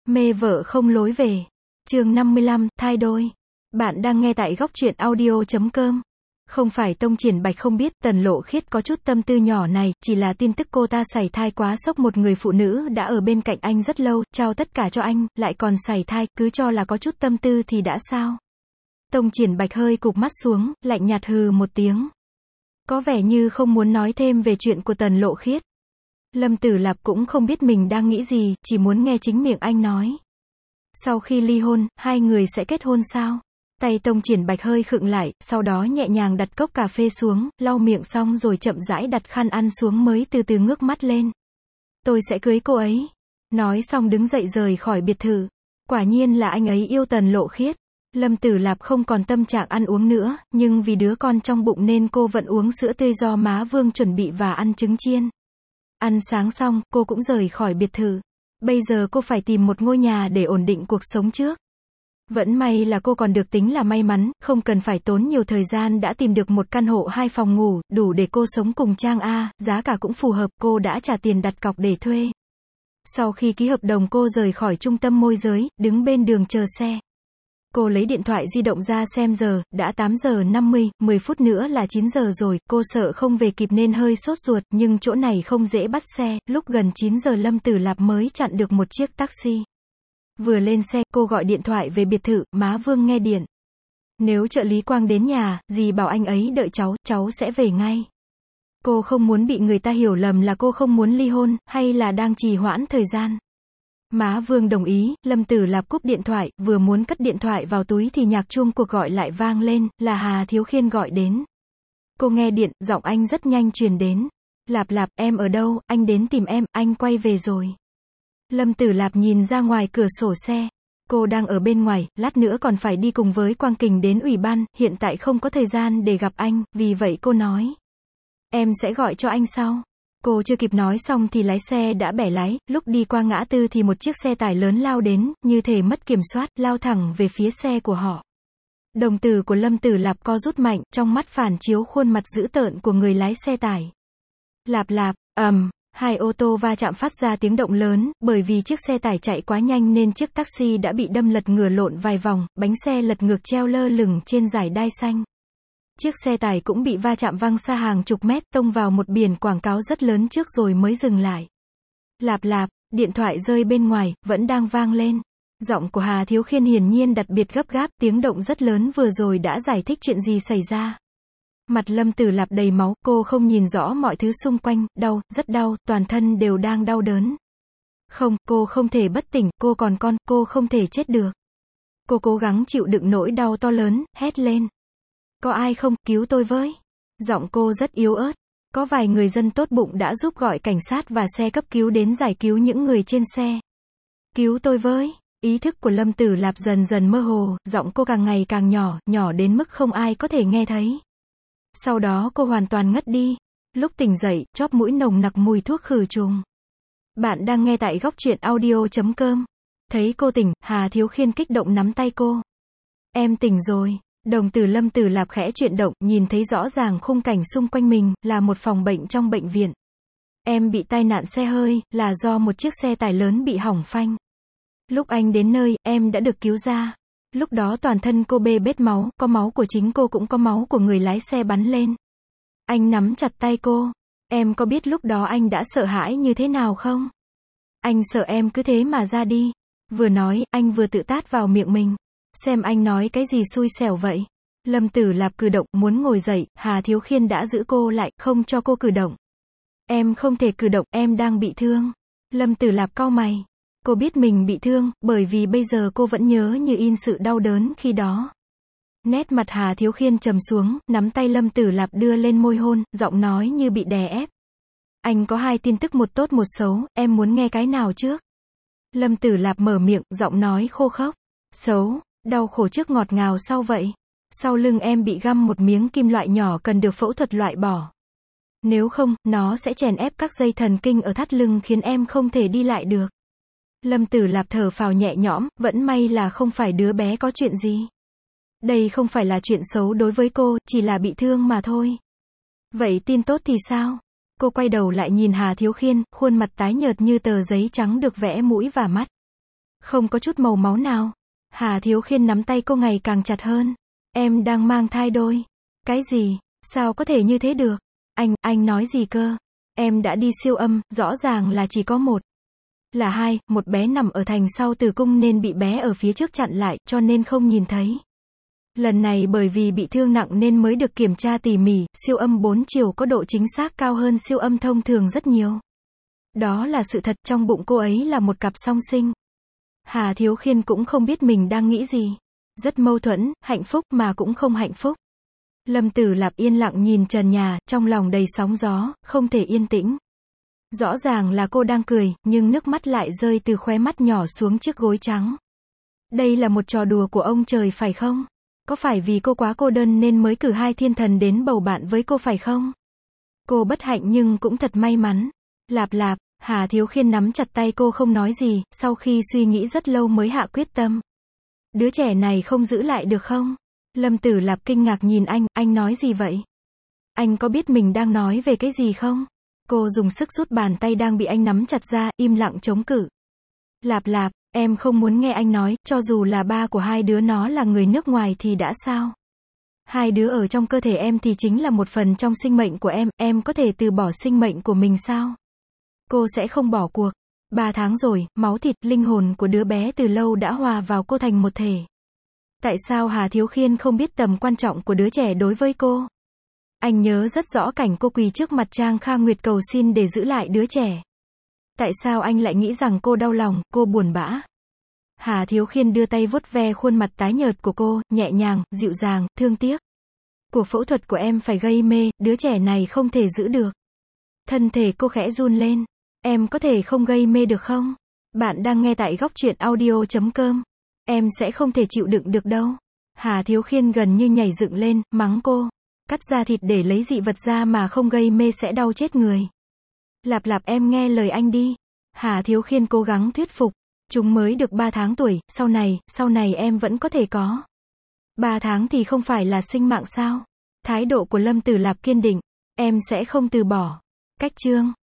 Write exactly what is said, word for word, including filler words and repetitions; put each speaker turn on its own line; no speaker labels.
Mê vợ không lối về. Chương năm mươi lăm, thai đôi. Bạn đang nghe tại góc truyện audio chấm com. Không phải Tông Triển Bạch không biết, Tần Lộ Khiết có chút tâm tư nhỏ này, chỉ là tin tức cô ta sảy thai quá sốc, một người phụ nữ đã ở bên cạnh anh rất lâu, trao tất cả cho anh, lại còn sảy thai, cứ cho là có chút tâm tư thì đã sao. Tông Triển Bạch hơi cụp mắt xuống, lạnh nhạt hừ một tiếng. Có vẻ như không muốn nói thêm về chuyện của Tần Lộ Khiết. Lâm Tử Lạp cũng không biết mình đang nghĩ gì, chỉ muốn nghe chính miệng anh nói. Sau khi ly hôn, hai người sẽ kết hôn sao? Tay Tông Triển Bạch hơi khựng lại, sau đó nhẹ nhàng đặt cốc cà phê xuống, lau miệng xong rồi chậm rãi đặt khăn ăn xuống mới từ từ ngước mắt lên. Tôi sẽ cưới cô ấy. Nói xong đứng dậy rời khỏi biệt thự. Quả nhiên là anh ấy yêu Tần Lộ Khiết. Lâm Tử Lạp không còn tâm trạng ăn uống nữa, nhưng vì đứa con trong bụng nên cô vẫn uống sữa tươi do má Vương chuẩn bị và ăn trứng chiên. Ăn sáng xong, cô cũng rời khỏi biệt thự. Bây giờ cô phải tìm một ngôi nhà để ổn định cuộc sống trước. Vẫn may là cô còn được tính là may mắn, không cần phải tốn nhiều thời gian đã tìm được một căn hộ hai phòng ngủ, đủ để cô sống cùng Trang A, giá cả cũng phù hợp, cô đã trả tiền đặt cọc để thuê. Sau khi ký hợp đồng cô rời khỏi trung tâm môi giới, đứng bên đường chờ xe. Cô lấy điện thoại di động ra xem giờ, đã tám giờ năm mươi, mười phút nữa là chín giờ rồi, cô sợ không về kịp nên hơi sốt ruột, nhưng chỗ này không dễ bắt xe, lúc gần chín giờ Lâm Tử Lạp mới chặn được một chiếc taxi. Vừa lên xe, cô gọi điện thoại về biệt thự, má Vương nghe điện. Nếu trợ lý Quang đến nhà, dì bảo anh ấy đợi cháu, cháu sẽ về ngay. Cô không muốn bị người ta hiểu lầm là cô không muốn ly hôn, hay là đang trì hoãn thời gian. Má Vương đồng ý, Lâm Tử Lạp cúp điện thoại, vừa muốn cất điện thoại vào túi thì nhạc chuông cuộc gọi lại vang lên, là Hà Thiếu Khiên gọi đến. Cô nghe điện, giọng anh rất nhanh truyền đến. Lạp Lạp, em ở đâu, anh đến tìm em, anh quay về rồi. Lâm Tử Lạp nhìn ra ngoài cửa sổ xe. Cô đang ở bên ngoài, lát nữa còn phải đi cùng với Quang Kình đến ủy ban, hiện tại không có thời gian để gặp anh, vì vậy cô nói. Em sẽ gọi cho anh sau. Cô chưa kịp nói xong thì lái xe đã bẻ lái, lúc đi qua ngã tư thì một chiếc xe tải lớn lao đến, như thể mất kiểm soát, lao thẳng về phía xe của họ. Đồng tử của Lâm Tử Lạp co rút mạnh, trong mắt phản chiếu khuôn mặt dữ tợn của người lái xe tải. Lạp Lạp, ầm, um, hai ô tô va chạm phát ra tiếng động lớn, bởi vì chiếc xe tải chạy quá nhanh nên chiếc taxi đã bị đâm lật ngửa lộn vài vòng, bánh xe lật ngược treo lơ lửng trên dải đai xanh. Chiếc xe tải cũng bị va chạm văng xa hàng chục mét, tông vào một biển quảng cáo rất lớn trước rồi mới dừng lại. Lạp Lạp, điện thoại rơi bên ngoài, vẫn đang vang lên. Giọng của Hà Thiếu Khiên hiển nhiên đặc biệt gấp gáp, tiếng động rất lớn vừa rồi đã giải thích chuyện gì xảy ra. Mặt Lâm Tử Lạp đầy máu, cô không nhìn rõ mọi thứ xung quanh, đau, rất đau, toàn thân đều đang đau đớn. Không, cô không thể bất tỉnh, cô còn con, cô không thể chết được. Cô cố gắng chịu đựng nỗi đau to lớn, hét lên. Có ai không, cứu tôi với. Giọng cô rất yếu ớt. Có vài người dân tốt bụng đã giúp gọi cảnh sát và xe cấp cứu đến giải cứu những người trên xe. Cứu tôi với. Ý thức của Lâm Tử Lạp dần dần mơ hồ, giọng cô càng ngày càng nhỏ, nhỏ đến mức không ai có thể nghe thấy. Sau đó cô hoàn toàn ngất đi. Lúc tỉnh dậy, chóp mũi nồng nặc mùi thuốc khử trùng. Bạn đang nghe tại góc truyện audio chấm com. Thấy cô tỉnh, Hà Thiếu Khiên kích động nắm tay cô. Em tỉnh rồi. Đồng tử Lâm Tử Lạp khẽ chuyển động, nhìn thấy rõ ràng khung cảnh xung quanh mình, là một phòng bệnh trong bệnh viện. Em bị tai nạn xe hơi, là do một chiếc xe tải lớn bị hỏng phanh. Lúc anh đến nơi, em đã được cứu ra. Lúc đó toàn thân cô bê bết máu, có máu của chính cô cũng có máu của người lái xe bắn lên. Anh nắm chặt tay cô. Em có biết lúc đó anh đã sợ hãi như thế nào không? Anh sợ em cứ thế mà ra đi. Vừa nói, anh vừa tự tát vào miệng mình. Xem anh nói cái gì xui xẻo vậy. Lâm Tử Lạp cử động, muốn ngồi dậy, Hà Thiếu Khiên đã giữ cô lại, không cho cô cử động. Em không thể cử động, em đang bị thương. Lâm Tử Lạp cau mày. Cô biết mình bị thương, bởi vì bây giờ cô vẫn nhớ như in sự đau đớn khi đó. Nét mặt Hà Thiếu Khiên trầm xuống, nắm tay Lâm Tử Lạp đưa lên môi hôn, giọng nói như bị đè ép. Anh có hai tin tức, một tốt một xấu, em muốn nghe cái nào trước? Lâm Tử Lạp mở miệng, giọng nói khô khốc. Xấu, đau khổ trước ngọt ngào sau vậy. Sau lưng em bị găm một miếng kim loại nhỏ cần được phẫu thuật loại bỏ. Nếu không, nó sẽ chèn ép các dây thần kinh ở thắt lưng khiến em không thể đi lại được. Lâm Tử Lạp thở phào nhẹ nhõm, vẫn may là không phải đứa bé có chuyện gì. Đây không phải là chuyện xấu đối với cô, chỉ là bị thương mà thôi. Vậy tin tốt thì sao? Cô quay đầu lại nhìn Hà Thiếu Khiên, khuôn mặt tái nhợt như tờ giấy trắng được vẽ mũi và mắt. Không có chút màu máu nào. Hà Thiếu Khiên nắm tay cô ngày càng chặt hơn. Em đang mang thai đôi. Cái gì? Sao có thể như thế được? Anh, anh nói gì cơ? Em đã đi siêu âm, rõ ràng là chỉ có một. Là hai, một bé nằm ở thành sau tử cung nên bị bé ở phía trước chặn lại, cho nên không nhìn thấy. Lần này bởi vì bị thương nặng nên mới được kiểm tra tỉ mỉ, siêu âm bốn chiều có độ chính xác cao hơn siêu âm thông thường rất nhiều. Đó là sự thật, trong bụng cô ấy là một cặp song sinh. Hà Thiếu Khiên cũng không biết mình đang nghĩ gì. Rất mâu thuẫn, hạnh phúc mà cũng không hạnh phúc. Lâm Tử Lạp yên lặng nhìn trần nhà, trong lòng đầy sóng gió, không thể yên tĩnh. Rõ ràng là cô đang cười, nhưng nước mắt lại rơi từ khóe mắt nhỏ xuống chiếc gối trắng. Đây là một trò đùa của ông trời phải không? Có phải vì cô quá cô đơn nên mới cử hai thiên thần đến bầu bạn với cô phải không? Cô bất hạnh nhưng cũng thật may mắn. Lạp Lạp, Hà Thiếu Khiên nắm chặt tay cô không nói gì, sau khi suy nghĩ rất lâu mới hạ quyết tâm. Đứa trẻ này không giữ lại được không? Lâm Tử Lạp kinh ngạc nhìn anh, anh nói gì vậy? Anh có biết mình đang nói về cái gì không? Cô dùng sức rút bàn tay đang bị anh nắm chặt ra, im lặng chống cự. Lạp Lạp, em không muốn nghe anh nói, cho dù là ba của hai đứa nó là người nước ngoài thì đã sao? Hai đứa ở trong cơ thể em thì chính là một phần trong sinh mệnh của em, em có thể từ bỏ sinh mệnh của mình sao? Cô sẽ không bỏ cuộc. Ba tháng rồi, máu thịt, linh hồn của đứa bé từ lâu đã hòa vào cô thành một thể. Tại sao Hà Thiếu Khiên không biết tầm quan trọng của đứa trẻ đối với cô? Anh nhớ rất rõ cảnh cô quỳ trước mặt Trang Kha Nguyệt cầu xin để giữ lại đứa trẻ. Tại sao anh lại nghĩ rằng cô đau lòng, cô buồn bã? Hà Thiếu Khiên đưa tay vuốt ve khuôn mặt tái nhợt của cô, nhẹ nhàng, dịu dàng, thương tiếc. Cuộc phẫu thuật của em phải gây mê, đứa trẻ này không thể giữ được. Thân thể cô khẽ run lên. Em có thể không gây mê được không? Bạn đang nghe tại góc truyện audio chấm com. Em sẽ không thể chịu đựng được đâu. Hà Thiếu Khiên gần như nhảy dựng lên, mắng cô. Cắt da thịt để lấy dị vật ra mà không gây mê sẽ đau chết người. Lạp Lạp em nghe lời anh đi. Hà Thiếu Khiên cố gắng thuyết phục. Chúng mới được ba tháng tuổi, sau này, sau này em vẫn có thể có. ba tháng thì không phải là sinh mạng sao? Thái độ của Lâm Tử Lạp kiên định. Em sẽ không từ bỏ. Cách chương